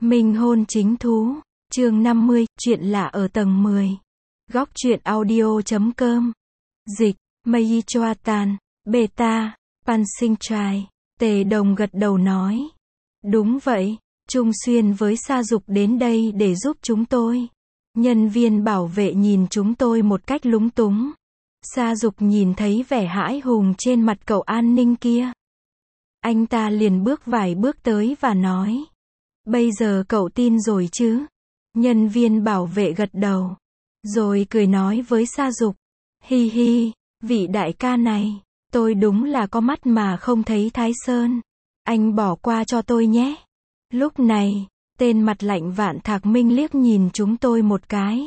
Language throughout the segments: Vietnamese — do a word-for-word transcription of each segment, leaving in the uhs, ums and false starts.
Minh hôn chính thú, chương năm mươi, chuyện lạ ở tầng mười. Góc truyện audio chấm com. Dịch, Mei Choa Tan, Beta, Pan Sinh Trai. Tề Đồng gật đầu nói. Đúng vậy, Trung Xuyên với Sa Dục đến đây để giúp chúng tôi. Nhân viên bảo vệ nhìn chúng tôi một cách lúng túng. Sa Dục nhìn thấy vẻ hãi hùng trên mặt cậu an ninh kia. Anh ta liền bước vài bước tới và nói. Bây giờ cậu tin rồi chứ? Nhân viên bảo vệ gật đầu. Rồi cười nói với Sa Dục. Hi hi, vị đại ca này, tôi đúng là có mắt mà không thấy Thái Sơn. Anh bỏ qua cho tôi nhé. Lúc này, tên mặt lạnh Vạn Thạc Minh liếc nhìn chúng tôi một cái.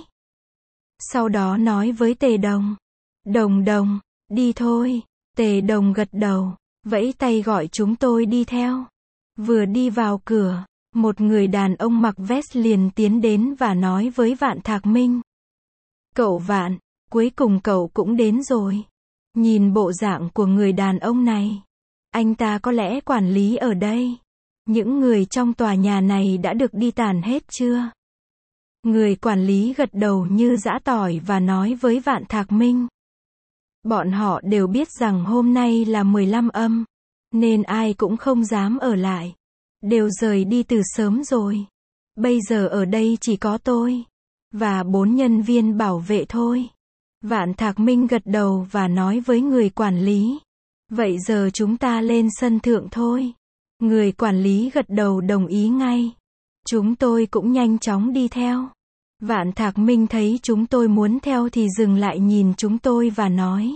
Sau đó nói với Tề Đồng. Đồng Đồng, đi thôi. Tề Đồng gật đầu, vẫy tay gọi chúng tôi đi theo. Vừa đi vào cửa, một người đàn ông mặc vest liền tiến đến và nói với Vạn Thạc Minh. Cậu Vạn, cuối cùng cậu cũng đến rồi. Nhìn bộ dạng của người đàn ông này, anh ta có lẽ quản lý ở đây. Những người trong tòa nhà này đã được đi tàn hết chưa? Người quản lý gật đầu như giã tỏi và nói với Vạn Thạc Minh. Bọn họ đều biết rằng hôm nay là mười lăm âm, nên ai cũng không dám ở lại. Đều rời đi từ sớm rồi. Bây giờ ở đây chỉ có tôi và bốn nhân viên bảo vệ thôi. Vạn Thạc Minh gật đầu và nói với người quản lý. Vậy giờ chúng ta lên sân thượng thôi. Người quản lý gật đầu đồng ý ngay. Chúng tôi cũng nhanh chóng đi theo. Vạn Thạc Minh thấy chúng tôi muốn theo thì dừng lại nhìn chúng tôi và nói.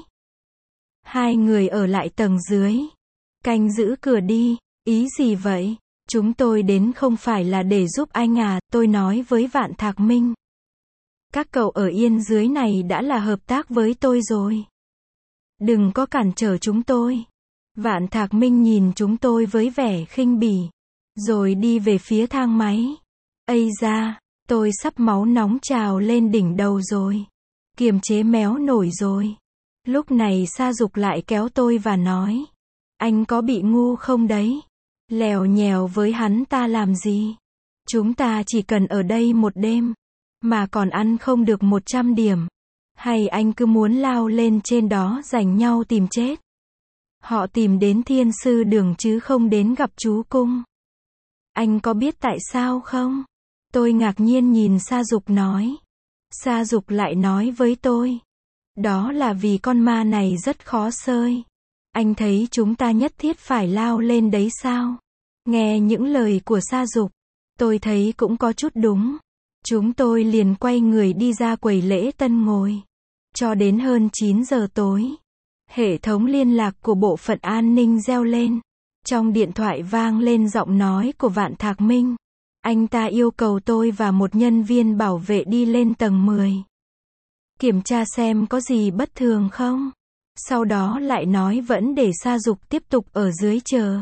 Hai người ở lại tầng dưới. Canh giữ cửa đi. Ý gì vậy? Chúng tôi đến không phải là để giúp anh à, tôi nói với Vạn Thạc Minh. Các cậu ở yên dưới này đã là hợp tác với tôi rồi. Đừng có cản trở chúng tôi. Vạn Thạc Minh nhìn chúng tôi với vẻ khinh bỉ. Rồi đi về phía thang máy. Ây da, tôi sắp máu nóng trào lên đỉnh đầu rồi. Kiềm chế méo nổi rồi. Lúc này Sa Dục lại kéo tôi và nói. Anh có bị ngu không đấy? Lèo nhèo với hắn ta làm gì? Chúng ta chỉ cần ở đây một đêm, mà còn ăn không được một trăm điểm. Hay anh cứ muốn lao lên trên đó giành nhau tìm chết? Họ tìm đến Thiên Sư Đường chứ không đến gặp chú Cung. Anh có biết tại sao không? Tôi ngạc nhiên nhìn Sa Dục nói. Sa Dục lại nói với tôi. Đó là vì con ma này rất khó xơi. Anh thấy chúng ta nhất thiết phải lao lên đấy sao? Nghe những lời của Sa Dục, tôi thấy cũng có chút đúng. Chúng tôi liền quay người đi ra quầy lễ tân ngồi. Cho đến hơn chín giờ tối, hệ thống liên lạc của bộ phận an ninh reo lên. Trong điện thoại vang lên giọng nói của Vạn Thạc Minh. Anh ta yêu cầu tôi và một nhân viên bảo vệ đi lên tầng mười. Kiểm tra xem có gì bất thường không. Sau đó lại nói vẫn để Sa Dục tiếp tục ở dưới chờ.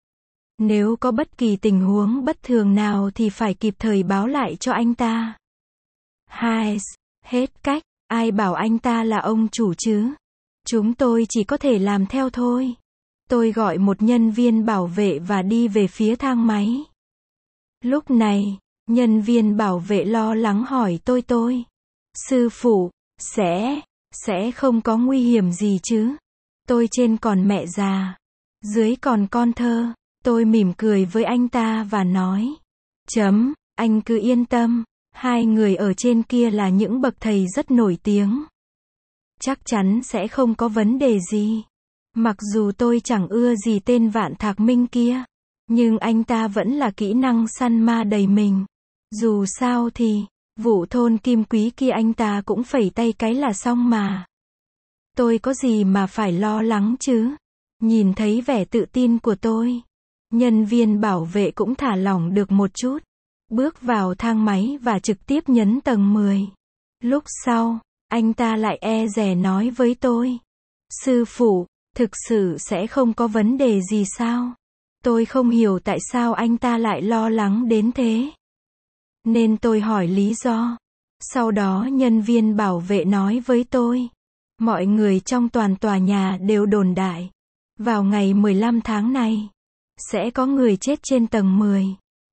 Nếu có bất kỳ tình huống bất thường nào thì phải kịp thời báo lại cho anh ta. Hai, hết cách, ai bảo anh ta là ông chủ chứ? Chúng tôi chỉ có thể làm theo thôi. Tôi gọi một nhân viên bảo vệ và đi về phía thang máy. Lúc này, nhân viên bảo vệ lo lắng hỏi tôi tôi. Sư phụ, sẽ, sẽ không có nguy hiểm gì chứ? Tôi trên còn mẹ già, dưới còn con thơ. Tôi mỉm cười với anh ta và nói. Chấm, anh cứ yên tâm. Hai người ở trên kia là những bậc thầy rất nổi tiếng. Chắc chắn sẽ không có vấn đề gì. Mặc dù tôi chẳng ưa gì tên Vạn Thạc Minh kia. Nhưng anh ta vẫn là kỹ năng săn ma đầy mình. Dù sao thì, vụ thôn Kim Quý kia anh ta cũng phẩy tay cái là xong mà. Tôi có gì mà phải lo lắng chứ? Nhìn thấy vẻ tự tin của tôi, nhân viên bảo vệ cũng thả lỏng được một chút. Bước vào thang máy và trực tiếp nhấn tầng mười. Lúc sau, anh ta lại e dè nói với tôi. Sư phụ, thực sự sẽ không có vấn đề gì sao? Tôi không hiểu tại sao anh ta lại lo lắng đến thế. Nên tôi hỏi lý do. Sau đó nhân viên bảo vệ nói với tôi. Mọi người trong toàn tòa nhà đều đồn đại. Vào ngày mười lăm tháng này, sẽ có người chết trên tầng mười.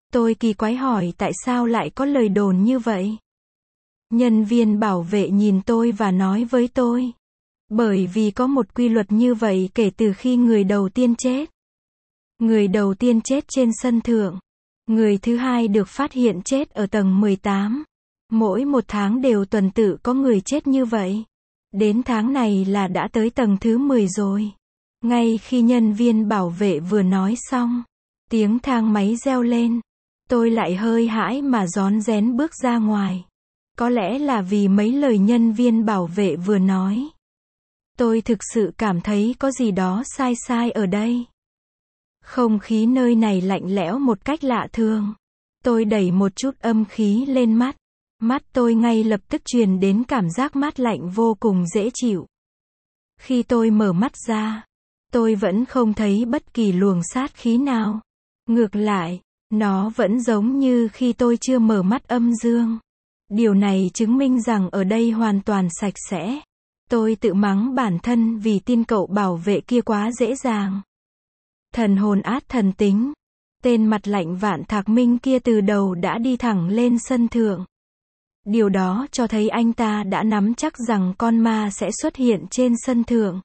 Tôi kỳ quái hỏi tại sao lại có lời đồn như vậy. Nhân viên bảo vệ nhìn tôi và nói với tôi. Bởi vì có một quy luật như vậy kể từ khi người đầu tiên chết. Người đầu tiên chết trên sân thượng. Người thứ hai được phát hiện chết ở tầng mười tám. Mỗi một tháng đều tuần tự có người chết như vậy. Đến tháng này là đã tới tầng thứ mười rồi. Ngay khi nhân viên bảo vệ vừa nói xong, tiếng thang máy reo lên. Tôi lại hơi hãi mà rón rén bước ra ngoài. Có lẽ là vì mấy lời nhân viên bảo vệ vừa nói. Tôi thực sự cảm thấy có gì đó sai sai ở đây. Không khí nơi này lạnh lẽo một cách lạ thường. Tôi đẩy một chút âm khí lên mắt. Mắt tôi ngay lập tức truyền đến cảm giác mát lạnh vô cùng dễ chịu. Khi tôi mở mắt ra, tôi vẫn không thấy bất kỳ luồng sát khí nào. Ngược lại, nó vẫn giống như khi tôi chưa mở mắt âm dương. Điều này chứng minh rằng ở đây hoàn toàn sạch sẽ. Tôi tự mắng bản thân vì tin cậu bảo vệ kia quá dễ dàng. Thần hồn át thần tính. Tên mặt lạnh Vạn Thạc Minh kia từ đầu đã đi thẳng lên sân thượng. Điều đó cho thấy anh ta đã nắm chắc rằng con ma sẽ xuất hiện trên sân thượng.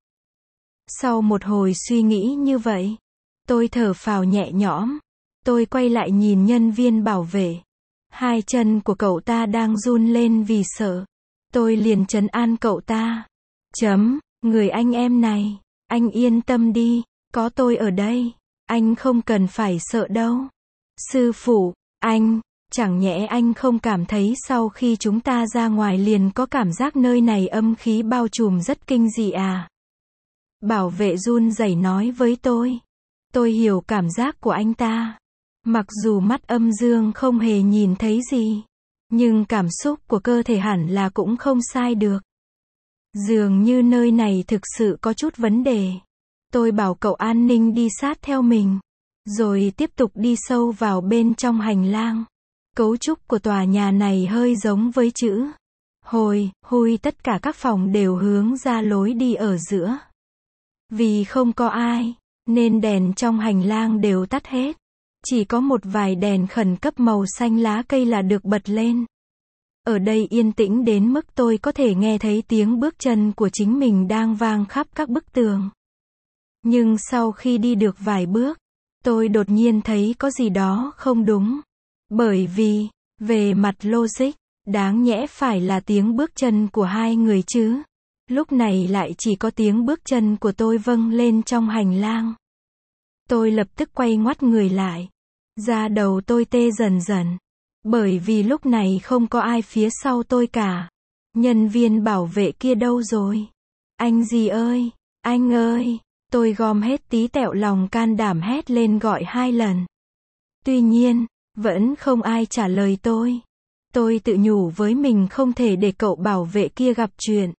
Sau một hồi suy nghĩ như vậy, tôi thở phào nhẹ nhõm. Tôi quay lại nhìn nhân viên bảo vệ. Hai chân của cậu ta đang run lên vì sợ. Tôi liền trấn an cậu ta. Chấm, người anh em này, anh yên tâm đi, có tôi ở đây, anh không cần phải sợ đâu. Sư phụ, anh, chẳng nhẽ anh không cảm thấy sau khi chúng ta ra ngoài liền có cảm giác nơi này âm khí bao trùm rất kinh dị à? Bảo vệ run rẩy nói với tôi. Tôi hiểu cảm giác của anh ta. Mặc dù mắt âm dương không hề nhìn thấy gì, nhưng cảm xúc của cơ thể hẳn là cũng không sai được. Dường như nơi này thực sự có chút vấn đề. Tôi bảo cậu an ninh đi sát theo mình, rồi tiếp tục đi sâu vào bên trong hành lang. Cấu trúc của tòa nhà này hơi giống với chữ hồi, hui, tất cả các phòng đều hướng ra lối đi ở giữa. Vì không có ai, nên đèn trong hành lang đều tắt hết. Chỉ có một vài đèn khẩn cấp màu xanh lá cây là được bật lên. Ở đây yên tĩnh đến mức tôi có thể nghe thấy tiếng bước chân của chính mình đang vang khắp các bức tường. Nhưng sau khi đi được vài bước, tôi đột nhiên thấy có gì đó không đúng. Bởi vì, về mặt logic, đáng nhẽ phải là tiếng bước chân của hai người chứ. Lúc này lại chỉ có tiếng bước chân của tôi vâng lên trong hành lang. Tôi lập tức quay ngoắt người lại. Da đầu tôi tê dần dần. Bởi vì lúc này không có ai phía sau tôi cả. Nhân viên bảo vệ kia đâu rồi? Anh gì ơi? Anh ơi! Tôi gom hết tí tẹo lòng can đảm hét lên gọi hai lần. Tuy nhiên, vẫn không ai trả lời tôi. Tôi tự nhủ với mình không thể để cậu bảo vệ kia gặp chuyện.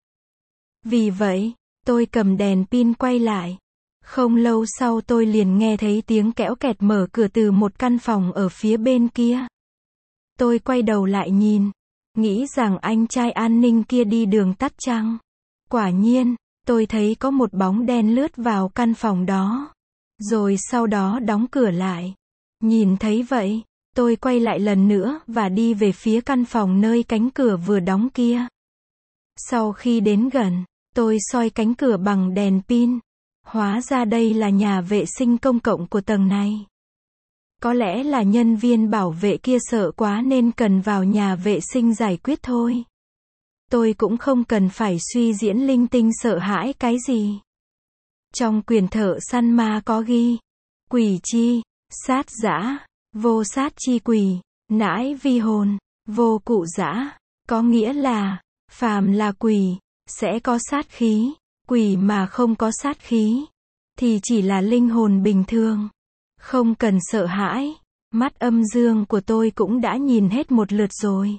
Vì vậy, tôi cầm đèn pin quay lại. Không lâu sau tôi liền nghe thấy tiếng kéo kẹt mở cửa từ một căn phòng ở phía bên kia. Tôi quay đầu lại nhìn, nghĩ rằng anh trai an ninh kia đi đường tắt chăng. Quả nhiên, tôi thấy có một bóng đen lướt vào căn phòng đó, rồi sau đó đóng cửa lại. Nhìn thấy vậy, tôi quay lại lần nữa và đi về phía căn phòng nơi cánh cửa vừa đóng kia. Sau khi đến gần, tôi soi cánh cửa bằng đèn pin. Hóa ra đây là nhà vệ sinh công cộng của tầng này. Có lẽ là nhân viên bảo vệ kia sợ quá nên cần vào nhà vệ sinh giải quyết thôi. Tôi cũng không cần phải suy diễn linh tinh sợ hãi cái gì. Trong quyển Thợ Săn Ma có ghi, quỷ chi, sát dã, vô sát chi quỷ, nãi vi hồn, vô cụ dã, có nghĩa là, phàm là quỷ, sẽ có sát khí, quỷ mà không có sát khí, thì chỉ là linh hồn bình thường. Không cần sợ hãi, mắt âm dương của tôi cũng đã nhìn hết một lượt rồi.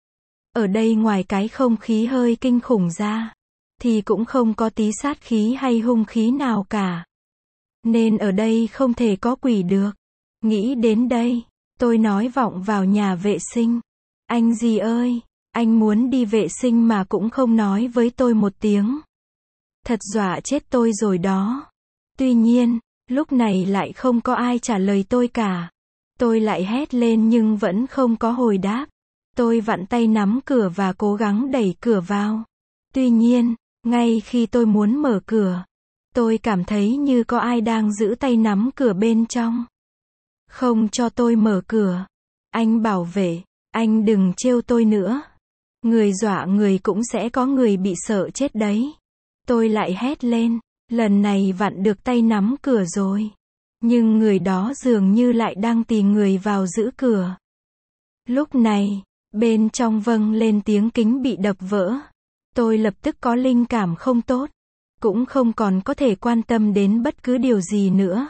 Ở đây ngoài cái không khí hơi kinh khủng ra, thì cũng không có tí sát khí hay hung khí nào cả. Nên ở đây không thể có quỷ được. Nghĩ đến đây, tôi nói vọng vào nhà vệ sinh. Anh gì ơi, anh muốn đi vệ sinh mà cũng không nói với tôi một tiếng. Thật dọa chết tôi rồi đó. Tuy nhiên, lúc này lại không có ai trả lời tôi cả. Tôi lại hét lên nhưng vẫn không có hồi đáp. Tôi vặn tay nắm cửa và cố gắng đẩy cửa vào. Tuy nhiên, ngay khi tôi muốn mở cửa, tôi cảm thấy như có ai đang giữ tay nắm cửa bên trong. Không cho tôi mở cửa. Anh bảo vệ, anh đừng trêu tôi nữa. Người dọa người cũng sẽ có người bị sợ chết đấy. Tôi lại hét lên, lần này vặn được tay nắm cửa rồi. Nhưng người đó dường như lại đang tìm người vào giữ cửa. Lúc này, bên trong vang lên tiếng kính bị đập vỡ. Tôi lập tức có linh cảm không tốt. Cũng không còn có thể quan tâm đến bất cứ điều gì nữa.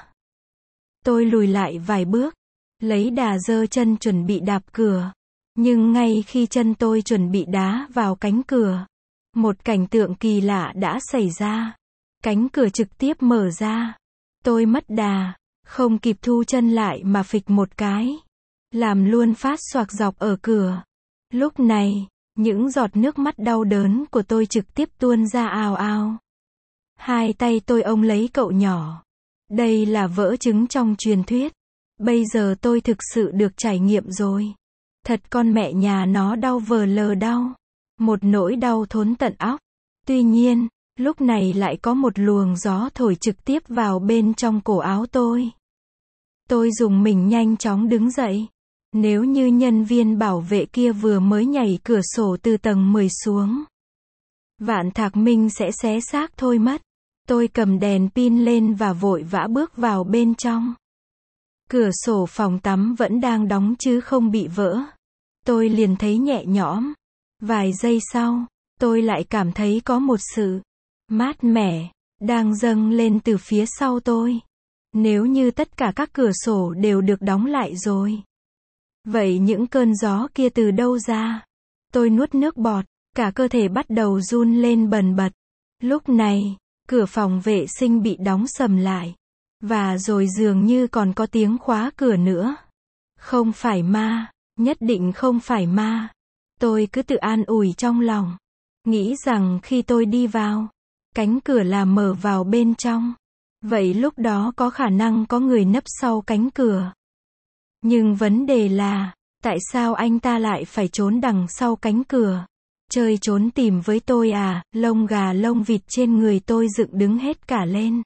Tôi lùi lại vài bước, lấy đà giơ chân chuẩn bị đạp cửa. Nhưng ngay khi chân tôi chuẩn bị đá vào cánh cửa, một cảnh tượng kỳ lạ đã xảy ra. Cánh cửa trực tiếp mở ra. Tôi mất đà, không kịp thu chân lại mà phịch một cái, làm luôn phát xoạc dọc ở cửa. Lúc này, những giọt nước mắt đau đớn của tôi trực tiếp tuôn ra ào ào. Hai tay tôi ôm lấy cậu nhỏ. Đây là vỡ trứng trong truyền thuyết. Bây giờ tôi thực sự được trải nghiệm rồi. Thật con mẹ nhà nó đau vờ lờ đau. Một nỗi đau thốn tận óc. Tuy nhiên, lúc này lại có một luồng gió thổi trực tiếp vào bên trong cổ áo tôi. Tôi dùng mình nhanh chóng đứng dậy. Nếu như nhân viên bảo vệ kia vừa mới nhảy cửa sổ từ tầng mười xuống, Vạn Thạc Minh sẽ xé xác thôi mất. Tôi cầm đèn pin lên và vội vã bước vào bên trong. Cửa sổ phòng tắm vẫn đang đóng chứ không bị vỡ. Tôi liền thấy nhẹ nhõm. Vài giây sau, tôi lại cảm thấy có một sự mát mẻ đang dâng lên từ phía sau tôi. Nếu như tất cả các cửa sổ đều được đóng lại rồi, vậy những cơn gió kia từ đâu ra? Tôi nuốt nước bọt, cả cơ thể bắt đầu run lên bần bật. Lúc này, cửa phòng vệ sinh bị đóng sầm lại. Và rồi dường như còn có tiếng khóa cửa nữa. Không phải ma, nhất định không phải ma. Tôi cứ tự an ủi trong lòng. Nghĩ rằng khi tôi đi vào, cánh cửa là mở vào bên trong. Vậy lúc đó có khả năng có người nấp sau cánh cửa. Nhưng vấn đề là, tại sao anh ta lại phải trốn đằng sau cánh cửa? Chơi trốn tìm với tôi à? Lông gà lông vịt trên người tôi dựng đứng hết cả lên.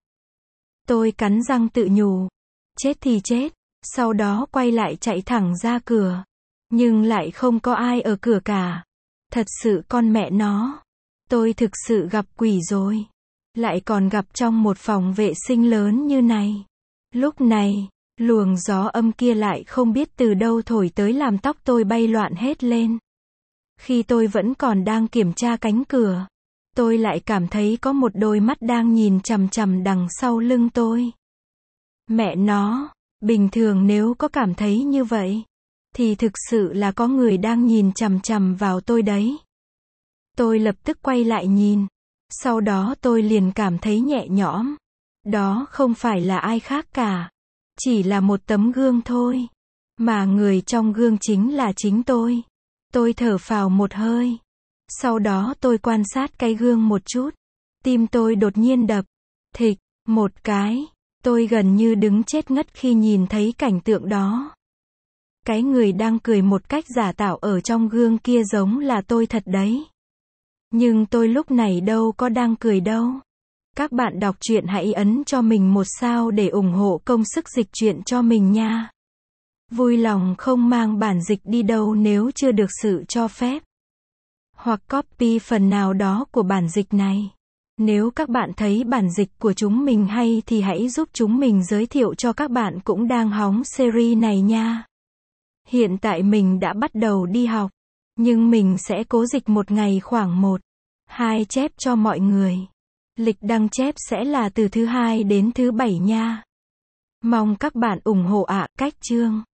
Tôi cắn răng tự nhủ. Chết thì chết. Sau đó quay lại chạy thẳng ra cửa. Nhưng lại không có ai ở cửa cả. Thật sự con mẹ nó. Tôi thực sự gặp quỷ rồi. Lại còn gặp trong một phòng vệ sinh lớn như này. Lúc này, luồng gió âm kia lại không biết từ đâu thổi tới làm tóc tôi bay loạn hết lên. Khi tôi vẫn còn đang kiểm tra cánh cửa, tôi lại cảm thấy có một đôi mắt đang nhìn chằm chằm đằng sau lưng tôi. Mẹ nó, bình thường nếu có cảm thấy như vậy, thì thực sự là có người đang nhìn chằm chằm vào tôi đấy. Tôi lập tức quay lại nhìn. Sau đó tôi liền cảm thấy nhẹ nhõm. Đó không phải là ai khác cả. Chỉ là một tấm gương thôi. Mà người trong gương chính là chính tôi. Tôi thở phào một hơi. Sau đó tôi quan sát cái gương một chút. Tim tôi đột nhiên đập thịch một cái. Tôi gần như đứng chết ngất khi nhìn thấy cảnh tượng đó. Cái người đang cười một cách giả tạo ở trong gương kia giống là tôi thật đấy. Nhưng tôi lúc này đâu có đang cười đâu. Các bạn đọc truyện hãy ấn cho mình một sao để ủng hộ công sức dịch truyện cho mình nha. Vui lòng không mang bản dịch đi đâu nếu chưa được sự cho phép. Hoặc copy phần nào đó của bản dịch này. Nếu các bạn thấy bản dịch của chúng mình hay thì hãy giúp chúng mình giới thiệu cho các bạn cũng đang hóng series này nha. Hiện tại mình đã bắt đầu đi học. Nhưng mình sẽ cố dịch một ngày khoảng một, hai chép cho mọi người. Lịch đăng chép sẽ là từ thứ hai đến thứ bảy nha. Mong các bạn ủng hộ ạ. Cách chương